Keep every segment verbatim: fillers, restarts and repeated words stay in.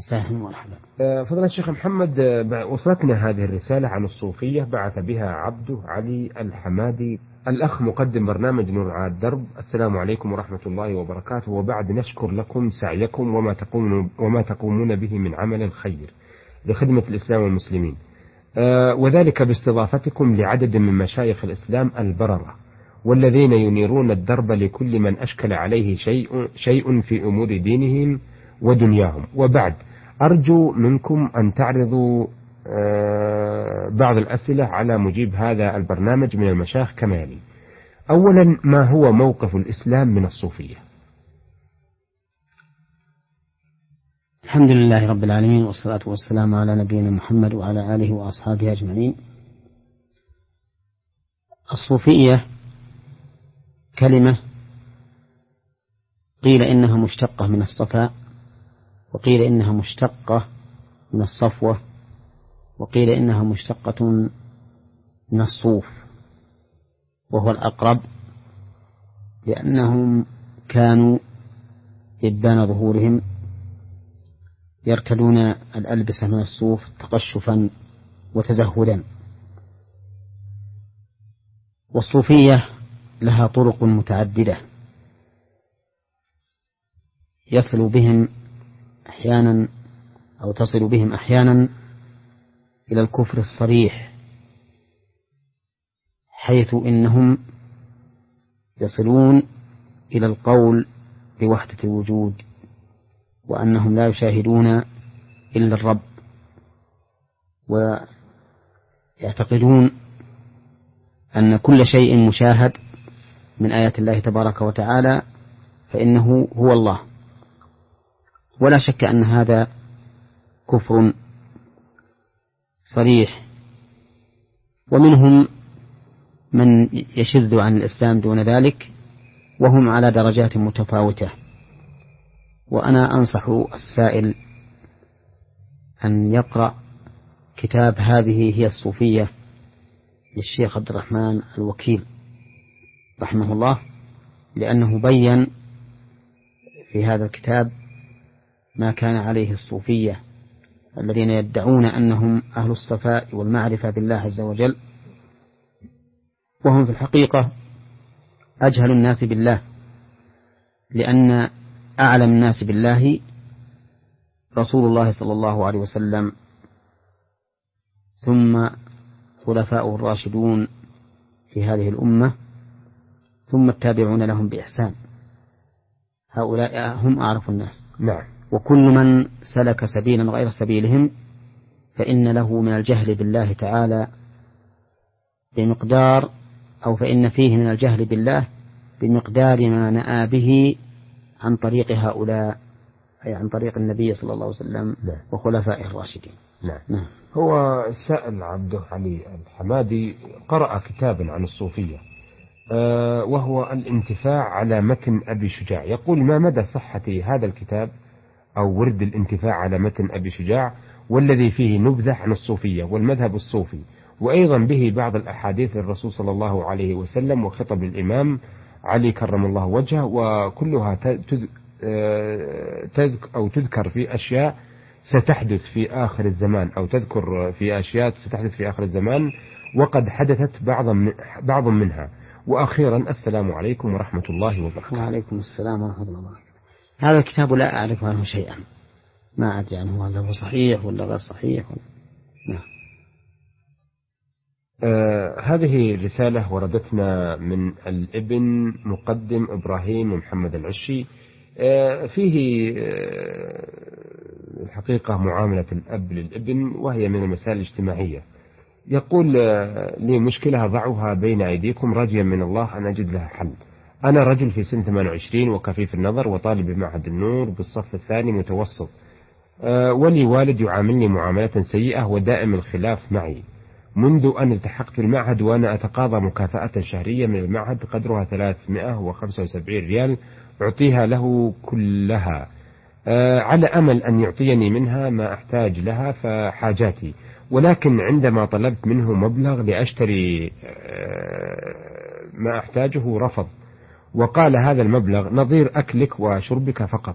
سهل مرحبا. فضل الشيخ محمد، وصلتنا هذه الرسالة عن الصوفية، بعث بها عبده علي الحمادي، الأخ مقدم برنامج نور على الدرب. السلام عليكم ورحمة الله وبركاته، وبعد نشكر لكم سعيكم وما تقومون, وما تقومون به من عمل الخير لخدمة الإسلام والمسلمين، وذلك باستضافتكم لعدد من مشايخ الإسلام البررة والذين ينيرون الدرب لكل من أشكل عليه شيء, شيء في أمور دينهم ودنياهم. وبعد أرجو منكم أن تعرضوا بعض الأسئلة على مجيب هذا البرنامج من المشايخ كما يلي. أولا، ما هو موقف الإسلام من الصوفية؟ الحمد لله رب العالمين، والصلاة والسلام على نبينا محمد وعلى آله وأصحابه أجمعين. الصوفية كلمة قيل إنها مشتقة من الصفاء، وقيل إنها مشتقة من الصفوة، وقيل إنها مشتقة من الصوف، وهو الأقرب، لأنهم كانوا إبان ظهورهم يرتدون الألبسة من الصوف تقشفا وتزهدا. والصوفية لها طرق متعددة يصل بهم أحيانا أو تصل بهم أحيانا إلى الكفر الصريح، حيث إنهم يصلون إلى القول بوحدة الوجود، وأنهم لا يشاهدون إلا الرب، ويعتقدون أن كل شيء مشاهد من آيات الله تبارك وتعالى فإنه هو الله. ولا شك أن هذا كفر صريح. ومنهم من يشذ عن الإسلام دون ذلك، وهم على درجات متفاوتة. وأنا أنصح السائل أن يقرأ كتاب هذه هي الصوفية للشيخ عبد الرحمن الوكيل رحمه الله، لأنه بين في هذا الكتاب ما كان عليه الصوفية الذين يدعون أنهم أهل الصفاء والمعرفة بالله عز وجل، وهم في الحقيقة أجهل الناس بالله، لأن أعلم الناس بالله رسول الله صلى الله عليه وسلم، ثم خلفاء الراشدون في هذه الأمة، ثم التابعون لهم بإحسان. هؤلاء هم أعرف الناس. نعم. وكل من سلك سبيلا غير سبيلهم فإن له من الجهل بالله تعالى بمقدار أو فإن فيه من الجهل بالله بمقدار ما نأى به عن طريق هؤلاء، أي عن طريق النبي صلى الله عليه وسلم نعم. وخلفائه الراشدين. نعم. نعم. هو السائل عبده علي الحمادي قرأ كتابا عن الصوفية أه وهو الانتفاع على متن أبي شجاع. يقول: ما مدى صحة هذا الكتاب أو ورد الانتفاع على متن أبي شجاع، والذي فيه نبذة عن الصوفية والمذهب الصوفي، وأيضا به بعض الأحاديث للرسول صلى الله عليه وسلم وخطب الإمام علي كرم الله وجهه، وكلها تذكر أو تذكر في أشياء ستحدث في آخر الزمان، أو تذكر في أشياء ستحدث في آخر الزمان وقد حدثت بعض بعض منها. وأخيرا السلام عليكم ورحمة الله وبركاته. وعليكم السلام ورحمة الله وبركاته. هذا الكتاب لا أعرف عنه شيئا، ما أدري عنه هل هو صحيح ولا غير صحيح. نعم. آه هذه رسالة وردتنا من الابن مقدم إبراهيم محمد العشي. آه فيه آه الحقيقة معاملة الأب للابن، وهي من المسائل الاجتماعية. يقول: آه لي مشكلة أضعها بين أيديكم راجيا من الله أن أجد لها حل. أنا رجل في سن ثمانية وعشرين وكفيف النظر وطالب بمعهد النور بالصف الثاني متوسط، آه ولي والد يعاملني معاملة سيئة ودائم الخلاف معي منذ أن التحقت المعهد، وأنا أتقاضى مكافأة شهرية من المعهد قدرها ثلاثمائة وخمسة وسبعين ريال أعطيها له كلها آه على أمل أن يعطيني منها ما أحتاج لها فحاجاتي، ولكن عندما طلبت منه مبلغ لأشتري آه ما أحتاجه رفض، وقال: هذا المبلغ نظير أكلك وشربك فقط،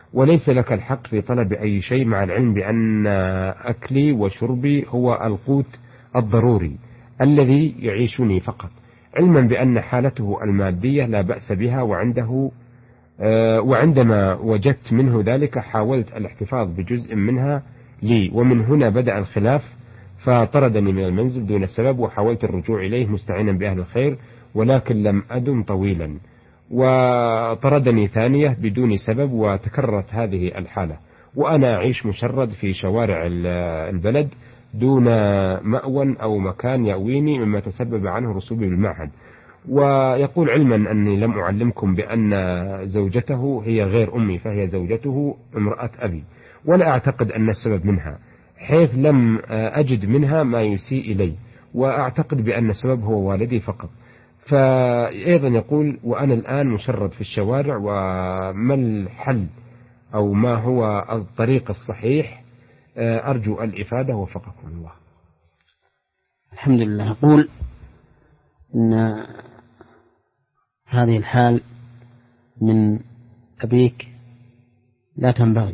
وليس لك الحق في طلب أي شيء، مع العلم بأن أكلي وشربي هو القوت الضروري الذي يعيشني فقط، علما بأن حالته المادية لا بأس بها، وعنده وعندما وجدت منه ذلك حاولت الاحتفاظ بجزء منها لي، ومن هنا بدأ الخلاف، فطردني من المنزل دون سبب، وحاولت الرجوع إليه مستعينا بأهل الخير، ولكن لم أدم طويلا، وطردني ثانية بدون سبب، وتكررت هذه الحالة، وأنا أعيش مشرد في شوارع البلد دون مأوى أو مكان يأويني، مما تسبب عنه رسوبي بالمعهد. ويقول علما أني لم أعلمكم بأن زوجته هي غير أمي، فهي زوجته امرأة أبي، ولا أعتقد أن السبب منها، حيث لم أجد منها ما يسيء إلي، وأعتقد بأن السبب هو والدي فقط. فأيضا يقول وأنا الآن مشرد في الشوارع، وما الحل أو ما هو الطريق الصحيح؟ أرجو الإفادة وفقكم الله. الحمد لله. أقول إن هذه الحال من أبيك لا تنبغي،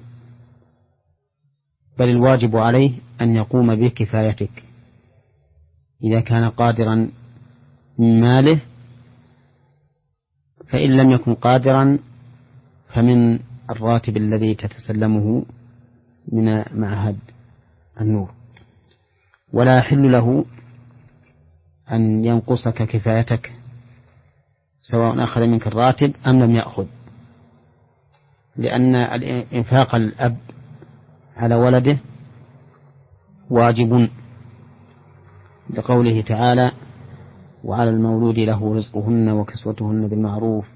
بل الواجب عليه أن يقوم بكفايتك إذا كان قادرا من ماله، فإن لم يكن قادرا فمن الراتب الذي تتسلمه من معهد النور، ولا يحل له أن ينقصك كفايتك سواء أخذ منك الراتب أم لم يأخذ، لأن إنفاق الأب على ولده واجب، لقوله تعالى وعلى المولود له رزقهن وكسوتهن بالمعروف،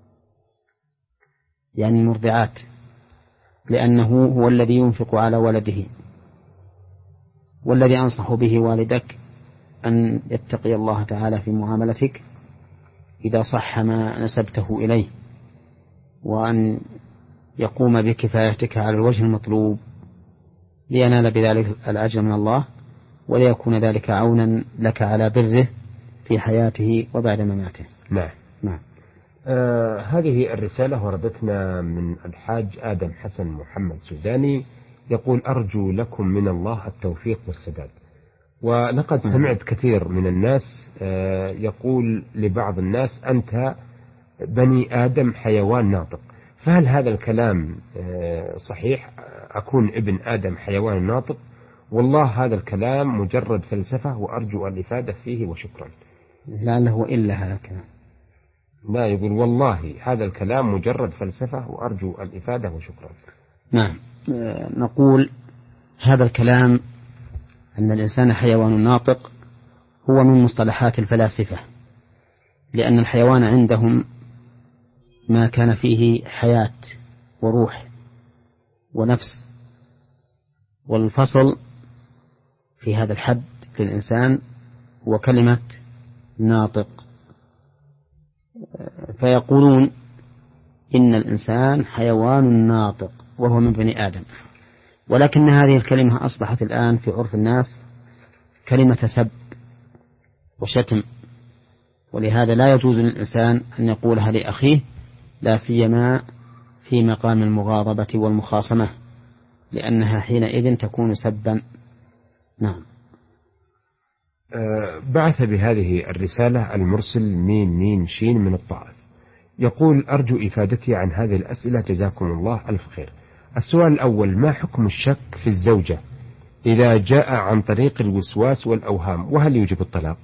يعني المرضعات، لأنه هو الذي ينفق على ولده. والذي أنصح به والدك أن يتقي الله تعالى في معاملتك إذا صح ما نسبته إليه، وأن يقوم بكفايتك على الوجه المطلوب لينال بذلك الأجر من الله، وليكون ذلك عونا لك على بره في حياته وبعد مماته. نعم. نعم. آه هذه الرسالة وردتنا من الحاج آدم حسن محمد سوداني، يقول أرجو لكم من الله التوفيق والسداد. ولقد سمعت كثير من الناس آه يقول لبعض الناس أنت بني آدم حيوان ناطق، فهل هذا الكلام آه صحيح؟ أكون ابن آدم حيوان ناطق؟ والله هذا الكلام مجرد فلسفة، وأرجو الإفادة فيه وشكرا. لعله إلا هذا الكلام. لا، يقول والله هذا الكلام مجرد فلسفة، وأرجو الإفادة وشكرا. نعم. نقول هذا الكلام أن الإنسان حيوان ناطق هو من مصطلحات الفلاسفة، لأن الحيوان عندهم ما كان فيه حياة وروح ونفس، والفصل في هذا الحد للإنسان هو كلمة ناطق، فيقولون إن الإنسان حيوان ناطق وهو من بني آدم، ولكن هذه الكلمة أصبحت الآن في عرف الناس كلمة سب وشتم، ولهذا لا يجوز للإنسان أن يقولها لأخيه، لا سيما في مقام المغاضبة والمخاصمة، لأنها حينئذ تكون سبا. نعم. أه بعث بهذه الرسالة المرسل مين مين شين من الطائف، يقول أرجو إفادتي عن هذه الأسئلة جزاكم الله ألف خير. السؤال الأول: ما حكم الشك في الزوجة إذا جاء عن طريق الوسواس والأوهام، وهل يوجب الطلاق؟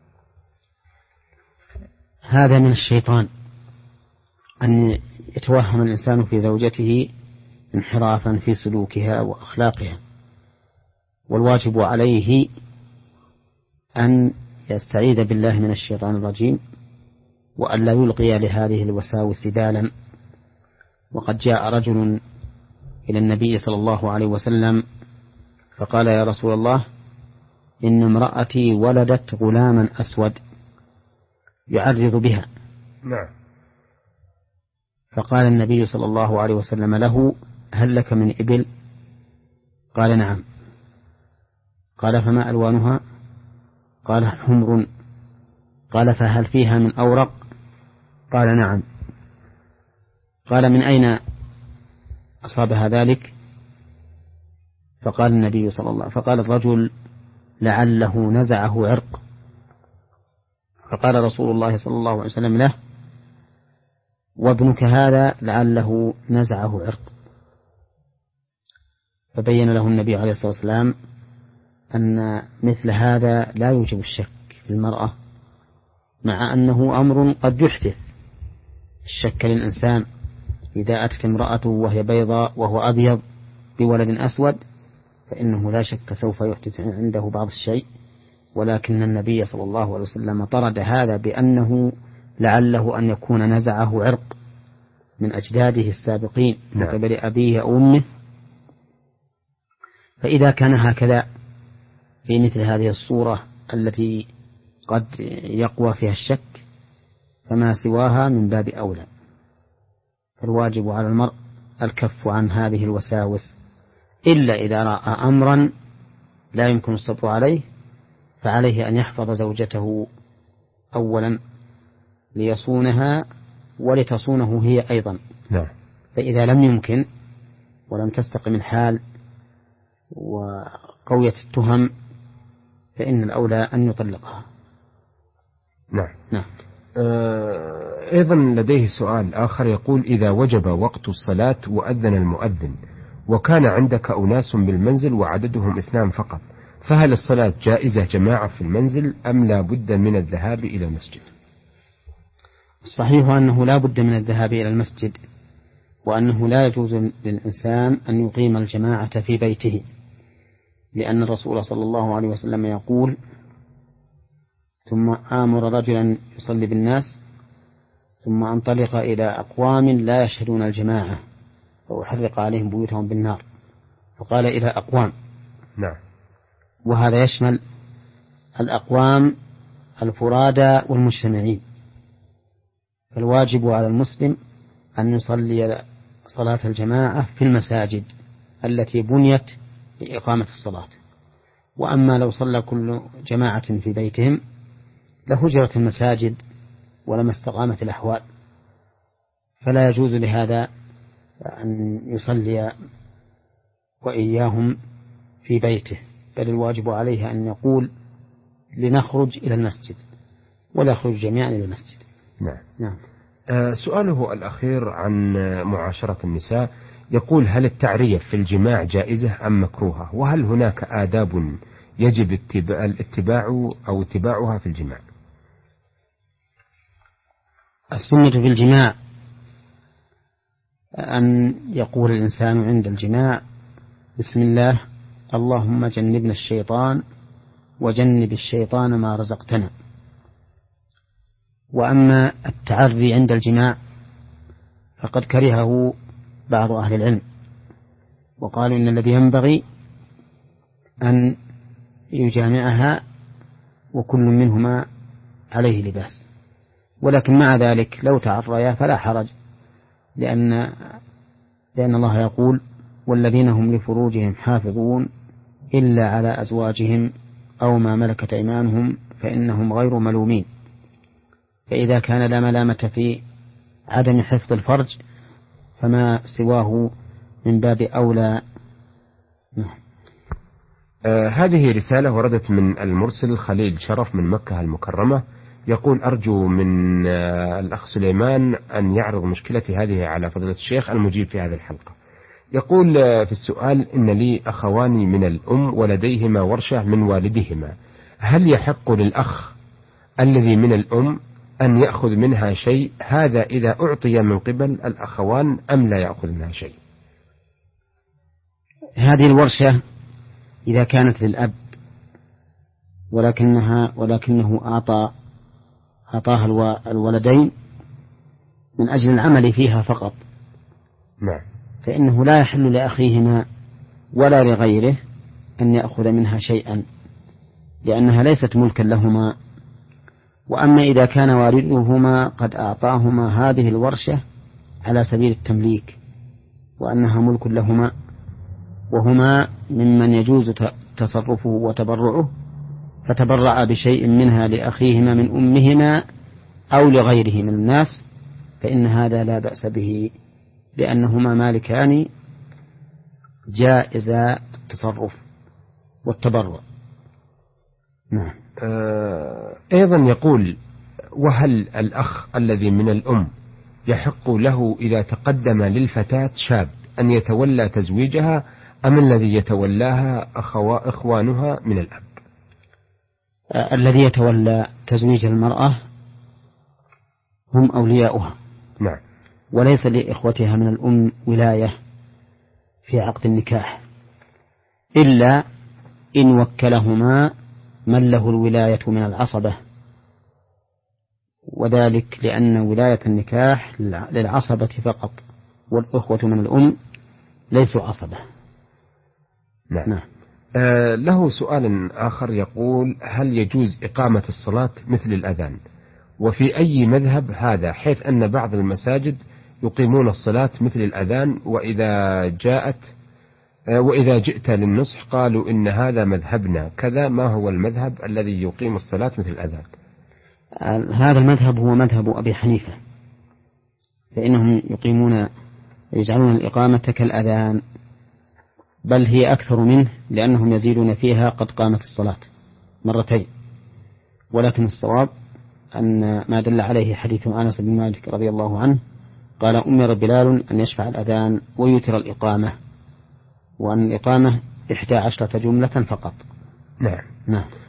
هذا من الشيطان أن يتوهم الإنسان في زوجته انحرافا في سلوكها وأخلاقها، والواجب عليه أن يستعيذ بالله من الشيطان الرجيم، وأن لا يلقي لهذه الوساوس بالا. وقد جاء رجل إلى النبي صلى الله عليه وسلم فقال: يا رسول الله، إن امرأتي ولدت غلاما أسود يعرض بها. نعم. فقال النبي صلى الله عليه وسلم له: هل لك من إبل؟ قال: نعم. قال: فما ألوانها؟ قال: حمر. قال: فهل فيها من أورق؟ قال: نعم. قال: من أين أصابها ذلك، فقال النبي صلى الله فقال الرجل لعله نزعه عرق، فقال رسول الله صلى الله عليه وسلم له: وابنك هذا لعله نزعه عرق. فبين له النبي عليه الصلاة والسلام أن مثل هذا لا يوجب الشك في المرأة، مع أنه أمر قد يحدث الشك للإنسان. إذا أتت امرأته وهي بيضاء وهو أبيض بولد أسود فإنه لا شك سوف يحدث عنده بعض الشيء، ولكن النبي صلى الله عليه وسلم طرد هذا بأنه لعله أن يكون نزعه عرق من أجداده السابقين من قبل أبيه أو أمه. فإذا كان هكذا في مثل هذه الصورة التي قد يقوى فيها الشك فما سواها من باب أولى. فالواجب على المرء الكف عن هذه الوساوس، إلا إذا رأى أمرا لا يمكن الصبر عليه فعليه أن يحفظ زوجته أولا ليصونها ولتصونه هي أيضا. نعم. فإذا لم يمكن ولم تستقم الحال وقوية التهم فإن الأولى أن يطلقها. نعم. نعم. آه أيضا لديه سؤال آخر يقول: إذا وجب وقت الصلاة وأذن المؤذن وكان عندك أناس بالمنزل وعددهم اثنان فقط، فهل الصلاة جائزة جماعة في المنزل أم لا بد من الذهاب إلى المسجد؟ الصحيح أنه لا بد من الذهاب إلى المسجد، وأنه لا يجوز للإنسان أن يقيم الجماعة في بيته، لأن الرسول صلى الله عليه وسلم يقول: ثم آمر رجلا يصلي بالناس ثم أنطلق إلى أقوام لا يشهدون الجماعة فأحرق عليهم بيوتهم بالنار، فقال إلى أقوام. نعم. وهذا يشمل الأقوام الفرادى والمجتمعين. فالواجب على المسلم أن يصلي صلاة الجماعة في المساجد التي بنيت لإقامة الصلاة. وأما لو صلى كل جماعة في بيتهم لهجرت المساجد ولما استقامت الأحوال، فلا يجوز لهذا أن يصلي وإياهم في بيته، بل الواجب عليه أن يقول: لنخرج إلى المسجد، ولا يخرج جميعا إلى المسجد. نعم. نعم. آه سؤاله الأخير عن معاشرة النساء يقول: هل التعريف في الجماع جائزة أم مكروهة؟ وهل هناك آداب يجب اتباع الاتباع أو اتباعها في الجماع؟ السنة في الجماع أن يقول الإنسان عند الجماع: بسم الله، اللهم جنبنا الشيطان وجنب الشيطان ما رزقتنا. وأما التعري عند الجماع فقد كرهه بعض أهل العلم، وقالوا إن الذي ينبغي أن يجامعها وكل منهما عليه لباس، ولكن مع ذلك لو تعريا فلا حرج، لأن لأن الله يقول: والذين هم لفروجهم حافظون إلا على أزواجهم أو ما ملكت أيمانهم فإنهم غير ملومين. فإذا كان لا ملامة في عدم حفظ الفرج فما سواه من باب أولى. نعم. آه هذه رسالة وردت من المرسل خليل شرف من مكة المكرمة، يقول: أرجو من آه الأخ سليمان أن يعرض مشكلتي هذه على فضيلة الشيخ المجيب في هذه الحلقة. يقول آه في السؤال: إن لي أخوان من الأم ولديهما ورشة من والدهما، هل يحق للأخ الذي من الأم أن يأخذ منها شيء، هذا إذا أعطي من قبل الأخوان، أم لا يأخذ منها شيء؟ هذه الورشة إذا كانت للأب ولكنها ولكنه أعطى أعطاها الولدين من أجل العمل فيها فقط، نعم، فإنه لا يحل لأخيهما ولا لغيره أن يأخذ منها شيئا، لأنها ليست ملكا لهما. وأما إذا كان والدهما قد أعطاهما هذه الورشة على سبيل التمليك وأنها ملك لهما وهما ممن يجوز تصرفه وتبرعه، فتبرع بشيء منها لأخيهما من أمهما أو لغيره من الناس، فإن هذا لا بأس به، لأنهما مالكان جائز التصرف والتبرع. نعم. آه أيضا يقول: وهل الأخ الذي من الأم يحق له إذا تقدم للفتاة شاب أن يتولى تزويجها، أم الذي يتولاها أخوا إخوانها من الأب؟ آه الذي يتولى تزويج المرأة هم أولياؤها. نعم. وليس لإخوتها من الأم ولاية في عقد النكاح إلا إن وكلهما من له الولاية من العصبة، وذلك لأن ولاية النكاح للعصبة فقط، والأخوة من الأم ليسوا عصبة. نعم. نعم. آه له سؤال آخر يقول: هل يجوز إقامة الصلاة مثل الأذان؟ وفي أي مذهب هذا، حيث أن بعض المساجد يقيمون الصلاة مثل الأذان، وإذا جاءت وإذا جئت للنصح قالوا إن هذا مذهبنا كذا، ما هو المذهب الذي يقيم الصلاة مثل الأذان؟ هذا المذهب هو مذهب أبي حنيفة، فإنهم يقيمون يجعلون الإقامة كالأذان، بل هي أكثر منه، لأنهم يزيدون فيها قد قامت الصلاة مرتين. ولكن الصواب أن ما دل عليه حديث أنس بن مالك رضي الله عنه قال: أمر بلال أن يشفع الأذان ويوتر الإقامة، وأن الإقامة إحدى عشرة جملة فقط. نعم. نعم.